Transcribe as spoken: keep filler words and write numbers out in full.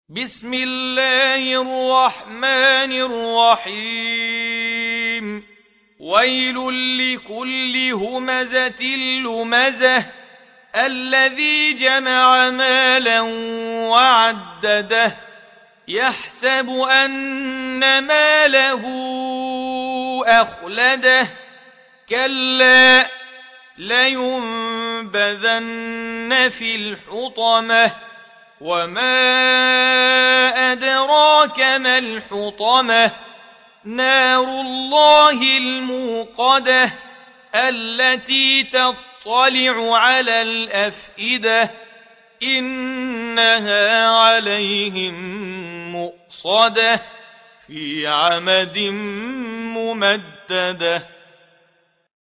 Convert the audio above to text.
بسم الله الرحمن الرحيم ويل لكل همزة لمزة الذي جمع مالا وعدده يحسب أن ماله أخلده كلا لينبذن في الحطمة وما أدراك ما الحطمة نار الله الموقدة التي تطلع على الأفئدة إنها عليهم مؤصدة في عمد ممددة.